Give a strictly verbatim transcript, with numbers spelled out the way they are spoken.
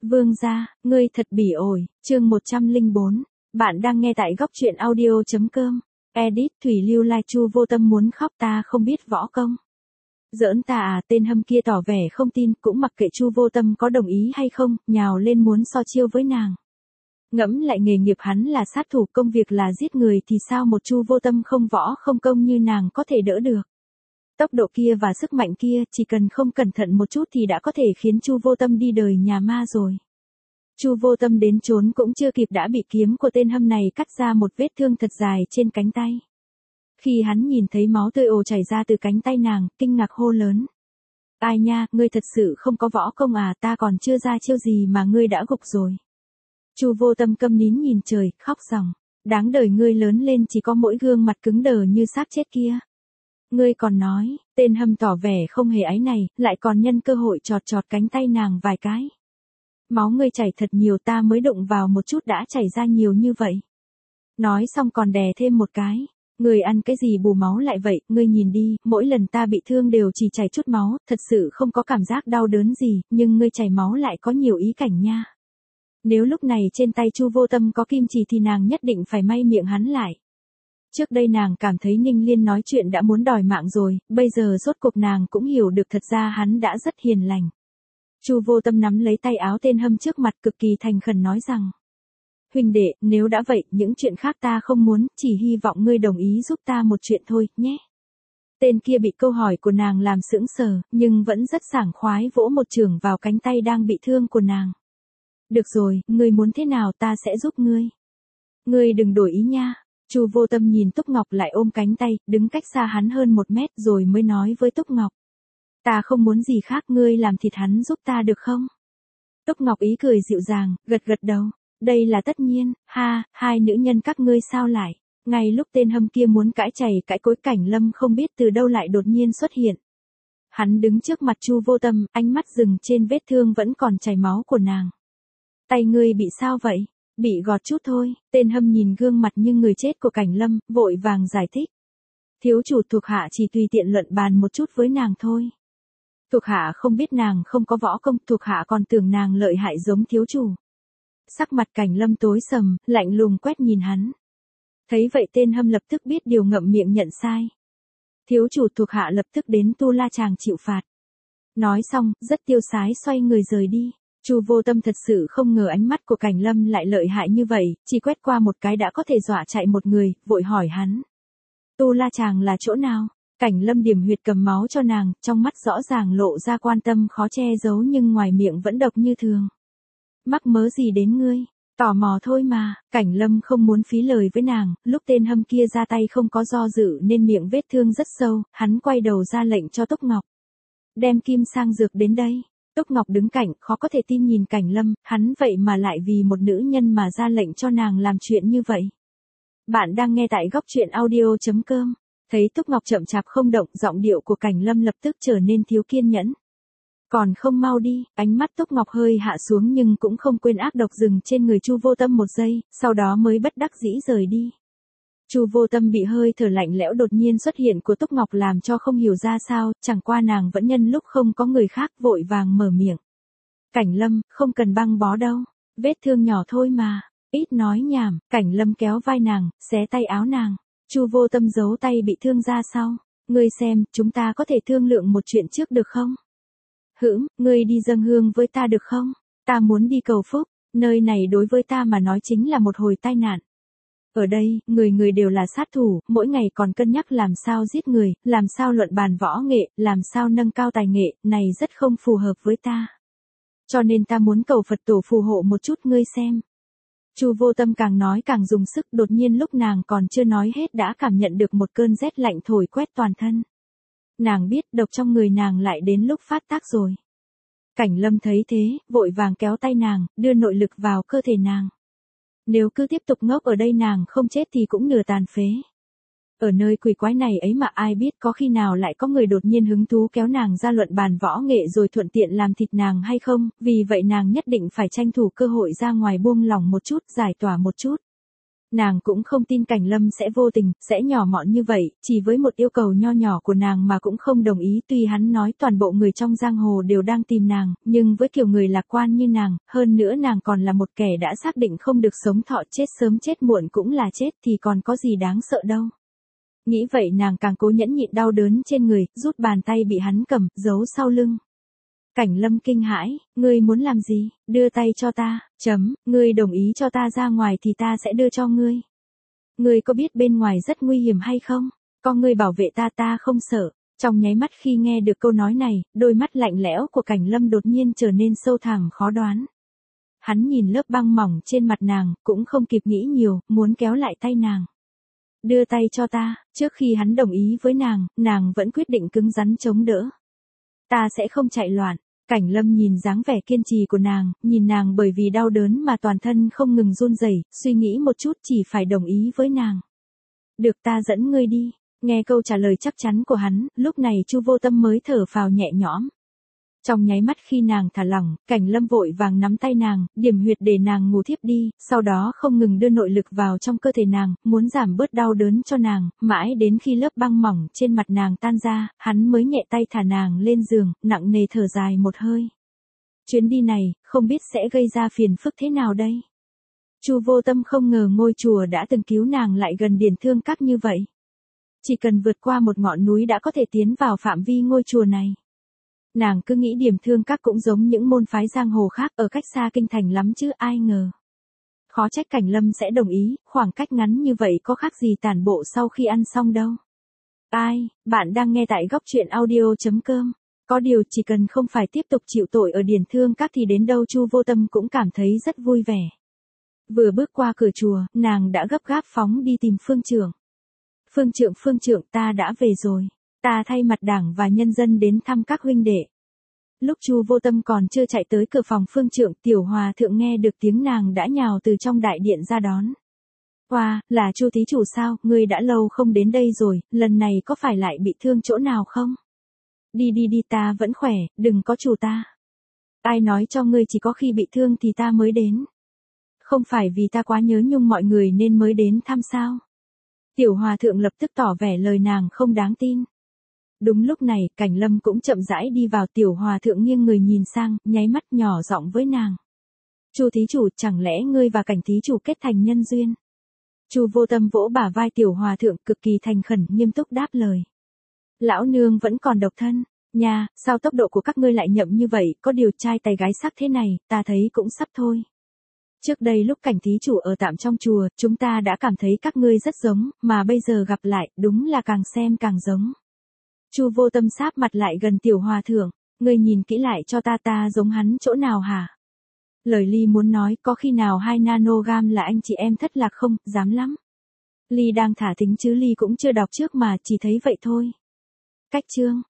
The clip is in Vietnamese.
Vương gia, ngươi thật bỉ ổi, chương một trăm lẻ bốn. Bạn đang nghe tại góc truyện audio.com. Edit Thủy Lưu Lai Chu Vô Tâm muốn khóc ta không biết võ công. Giỡn ta à, tên hâm kia tỏ vẻ không tin, cũng mặc kệ Chu Vô Tâm có đồng ý hay không, nhào lên muốn so chiêu với nàng. Ngẫm lại nghề nghiệp hắn là sát thủ, công việc là giết người thì sao một Chu Vô Tâm không võ không công như nàng có thể đỡ được. Tốc độ kia và sức mạnh kia, chỉ cần không cẩn thận một chút thì đã có thể khiến Chu Vô Tâm đi đời nhà ma rồi. Chu Vô Tâm đến trốn cũng chưa kịp đã bị kiếm của tên hâm này cắt ra một vết thương thật dài trên cánh tay. Khi hắn nhìn thấy máu tươi ồ chảy ra từ cánh tay nàng, kinh ngạc hô lớn. Ai nha, ngươi thật sự không có võ công à, ta còn chưa ra chiêu gì mà ngươi đã gục rồi. Chu Vô Tâm câm nín nhìn trời, khóc ròng. Đáng đời ngươi lớn lên chỉ có mỗi gương mặt cứng đờ như xác chết kia. Ngươi còn nói, tên hâm tỏ vẻ không hề áy này, lại còn nhân cơ hội chọt chọt cánh tay nàng vài cái. Máu ngươi chảy thật nhiều, ta mới đụng vào một chút đã chảy ra nhiều như vậy. Nói xong còn đè thêm một cái. Ngươi ăn cái gì bù máu lại vậy, ngươi nhìn đi, mỗi lần ta bị thương đều chỉ chảy chút máu, thật sự không có cảm giác đau đớn gì, nhưng ngươi chảy máu lại có nhiều ý cảnh nha. Nếu lúc này trên tay Chu Vô Tâm có kim chỉ thì nàng nhất định phải may miệng hắn lại. Trước đây nàng cảm thấy Ninh Liên nói chuyện đã muốn đòi mạng rồi, bây giờ rốt cuộc nàng cũng hiểu được thật ra hắn đã rất hiền lành. Chu Vô Tâm nắm lấy tay áo tên hâm trước mặt cực kỳ thành khẩn nói rằng. Huynh đệ, nếu đã vậy, những chuyện khác ta không muốn, chỉ hy vọng ngươi đồng ý giúp ta một chuyện thôi, nhé. Tên kia bị câu hỏi của nàng làm sững sờ, nhưng vẫn rất sảng khoái vỗ một chưởng vào cánh tay đang bị thương của nàng. Được rồi, ngươi muốn thế nào ta sẽ giúp ngươi. Ngươi đừng đổi ý nha. Chu Vô Tâm nhìn Túc Ngọc lại ôm cánh tay, đứng cách xa hắn hơn một mét rồi mới nói với Túc Ngọc. Ta không muốn gì khác, ngươi làm thịt hắn giúp ta được không? Túc Ngọc ý cười dịu dàng, gật gật đầu. Đây là tất nhiên, ha, hai nữ nhân các ngươi sao lại? Ngay lúc tên hâm kia muốn cãi chày cãi cối Cảnh Lâm không biết từ đâu lại đột nhiên xuất hiện. Hắn đứng trước mặt Chu Vô Tâm, ánh mắt dừng trên vết thương vẫn còn chảy máu của nàng. Tay ngươi bị sao vậy? Bị gọt chút thôi, tên hâm nhìn gương mặt như người chết của Cảnh Lâm, vội vàng giải thích. Thiếu chủ thuộc hạ chỉ tùy tiện luận bàn một chút với nàng thôi. Thuộc hạ không biết nàng không có võ công, thuộc hạ còn tưởng nàng lợi hại giống thiếu chủ. Sắc mặt Cảnh Lâm tối sầm, lạnh lùng quét nhìn hắn. Thấy vậy tên hâm lập tức biết điều ngậm miệng nhận sai. Thiếu chủ thuộc hạ lập tức đến Tu La Tràng chịu phạt. Nói xong, rất tiêu sái xoay người rời đi. Chu Vô Tâm thật sự không ngờ ánh mắt của Cảnh Lâm lại lợi hại như vậy, chỉ quét qua một cái đã có thể dọa chạy một người, vội hỏi hắn. Tu La Tràng là chỗ nào? Cảnh Lâm điểm huyệt cầm máu cho nàng, trong mắt rõ ràng lộ ra quan tâm khó che giấu nhưng ngoài miệng vẫn độc như thường. Mắc mớ gì đến ngươi? Tò mò thôi mà. Cảnh Lâm không muốn phí lời với nàng, lúc tên hâm kia ra tay không có do dự nên miệng vết thương rất sâu, hắn quay đầu ra lệnh cho Túc Ngọc. Đem kim sang dược đến đây. Túc Ngọc đứng cạnh, khó có thể tin nhìn Cảnh Lâm, hắn vậy mà lại vì một nữ nhân mà ra lệnh cho nàng làm chuyện như vậy. Bạn đang nghe tại góc truyện audio.com. Thấy Túc Ngọc chậm chạp không động, giọng điệu của Cảnh Lâm lập tức trở nên thiếu kiên nhẫn. Còn không mau đi, ánh mắt Túc Ngọc hơi hạ xuống nhưng cũng không quên ác độc dừng trên người Chu Vô Tâm một giây, sau đó mới bất đắc dĩ rời đi. Chu Vô Tâm bị hơi thở lạnh lẽo đột nhiên xuất hiện của Túc Ngọc làm cho không hiểu ra sao, chẳng qua nàng vẫn nhân lúc không có người khác vội vàng mở miệng. Cảnh Lâm, không cần băng bó đâu, vết thương nhỏ thôi mà, ít nói nhảm. Cảnh Lâm kéo vai nàng, xé tay áo nàng. Chu Vô Tâm giấu tay bị thương ra sau. Ngươi xem, chúng ta có thể thương lượng một chuyện trước được không? Hửm, ngươi đi dâng hương với ta được không? Ta muốn đi cầu phúc, nơi này đối với ta mà nói chính là một hồi tai nạn. Ở đây, người người đều là sát thủ, mỗi ngày còn cân nhắc làm sao giết người, làm sao luận bàn võ nghệ, làm sao nâng cao tài nghệ, này rất không phù hợp với ta. Cho nên ta muốn cầu Phật tổ phù hộ một chút ngươi xem. Chu Vô Tâm càng nói càng dùng sức, đột nhiên lúc nàng còn chưa nói hết đã cảm nhận được một cơn rét lạnh thổi quét toàn thân. Nàng biết độc trong người nàng lại đến lúc phát tác rồi. Cảnh Lâm thấy thế, vội vàng kéo tay nàng, đưa nội lực vào cơ thể nàng. Nếu cứ tiếp tục ngốc ở đây nàng không chết thì cũng nửa tàn phế. Ở nơi quỷ quái này ấy mà ai biết có khi nào lại có người đột nhiên hứng thú kéo nàng ra luận bàn võ nghệ rồi thuận tiện làm thịt nàng hay không, vì vậy nàng nhất định phải tranh thủ cơ hội ra ngoài buông lỏng một chút, giải tỏa một chút. Nàng cũng không tin Cảnh Lâm sẽ vô tình, sẽ nhỏ mọn như vậy, chỉ với một yêu cầu nho nhỏ của nàng mà cũng không đồng ý. Tuy hắn nói toàn bộ người trong giang hồ đều đang tìm nàng, nhưng với kiểu người lạc quan như nàng, hơn nữa nàng còn là một kẻ đã xác định không được sống thọ, chết sớm chết muộn cũng là chết, thì còn có gì đáng sợ đâu. Nghĩ vậy nàng càng cố nhẫn nhịn đau đớn trên người, rút bàn tay bị hắn cầm, giấu sau lưng. Cảnh Lâm kinh hãi, ngươi muốn làm gì, đưa tay cho ta, chấm, ngươi đồng ý cho ta ra ngoài thì ta sẽ đưa cho ngươi. Ngươi có biết bên ngoài rất nguy hiểm hay không, có ngươi bảo vệ ta ta không sợ. Trong nháy mắt khi nghe được câu nói này, đôi mắt lạnh lẽo của Cảnh Lâm đột nhiên trở nên sâu thẳm khó đoán. Hắn nhìn lớp băng mỏng trên mặt nàng, cũng không kịp nghĩ nhiều, muốn kéo lại tay nàng. Đưa tay cho ta, trước khi hắn đồng ý với nàng, nàng vẫn quyết định cứng rắn chống đỡ. Ta sẽ không chạy loạn. Cảnh Lâm nhìn dáng vẻ kiên trì của nàng, nhìn nàng bởi vì đau đớn mà toàn thân không ngừng run rẩy, suy nghĩ một chút chỉ phải đồng ý với nàng. Được, ta dẫn ngươi đi. Nghe câu trả lời chắc chắn của hắn, lúc này Chu Vô Tâm mới thở phào nhẹ nhõm. Trong nháy mắt khi nàng thả lỏng, Cảnh Lâm vội vàng nắm tay nàng, điểm huyệt để nàng ngủ thiếp đi, sau đó không ngừng đưa nội lực vào trong cơ thể nàng, muốn giảm bớt đau đớn cho nàng, mãi đến khi lớp băng mỏng trên mặt nàng tan ra, hắn mới nhẹ tay thả nàng lên giường, nặng nề thở dài một hơi. Chuyến đi này, không biết sẽ gây ra phiền phức thế nào đây? Chu Vô Tâm không ngờ ngôi chùa đã từng cứu nàng lại gần Điển Thương Các như vậy. Chỉ cần vượt qua một ngọn núi đã có thể tiến vào phạm vi ngôi chùa này. Nàng cứ nghĩ Điển Thương Các cũng giống những môn phái giang hồ khác ở cách xa kinh thành lắm chứ ai ngờ. Khó trách Cảnh Lâm sẽ đồng ý, khoảng cách ngắn như vậy có khác gì tản bộ sau khi ăn xong đâu. Ai, bạn đang nghe tại góc truyện audio chấm com. Có điều chỉ cần không phải tiếp tục chịu tội ở Điển Thương Các thì đến đâu Chu Vô Tâm cũng cảm thấy rất vui vẻ. Vừa bước qua cửa chùa, nàng đã gấp gáp phóng đi tìm Phương Trưởng. Phương Trưởng, Phương Trưởng, ta đã về rồi. Ta thay mặt đảng và nhân dân đến thăm các huynh đệ. Lúc Chu Vô Tâm còn chưa chạy tới cửa phòng Phương Trưởng, Tiểu Hòa Thượng nghe được tiếng nàng đã nhào từ trong đại điện ra đón. Hoa, wow, là Chu thí chủ sao, ngươi đã lâu không đến đây rồi, lần này có phải lại bị thương chỗ nào không? Đi đi đi, ta vẫn khỏe, đừng có chủ ta. Ai nói cho ngươi chỉ có khi bị thương thì ta mới đến. Không phải vì ta quá nhớ nhung mọi người nên mới đến thăm sao? Tiểu Hòa Thượng lập tức tỏ vẻ lời nàng không đáng tin. Đúng lúc này, Cảnh Lâm cũng chậm rãi đi vào. Tiểu Hòa Thượng nghiêng người nhìn sang, nháy mắt nhỏ giọng với nàng. Chu thí chủ, chẳng lẽ ngươi và Cảnh thí chủ kết thành nhân duyên? Chu Vô Tâm vỗ bả vai Tiểu Hòa Thượng cực kỳ thành khẩn, nghiêm túc đáp lời. Lão nương vẫn còn độc thân, nha, sao tốc độ của các ngươi lại nhậm như vậy, có điều trai tài gái sắc thế này, ta thấy cũng sắp thôi. Trước đây lúc Cảnh thí chủ ở tạm trong chùa, chúng ta đã cảm thấy các ngươi rất giống, mà bây giờ gặp lại, đúng là càng xem càng giống. Chu Vô Tâm sáp mặt lại gần Tiểu Hòa Thượng, ngươi nhìn kỹ lại cho ta, ta giống hắn chỗ nào hả? Lời Ly muốn nói, có khi nào hai nanogam là anh chị em thất lạc không, dám lắm. Ly đang thả thính chứ Ly cũng chưa đọc trước mà, chỉ thấy vậy thôi. Cách chương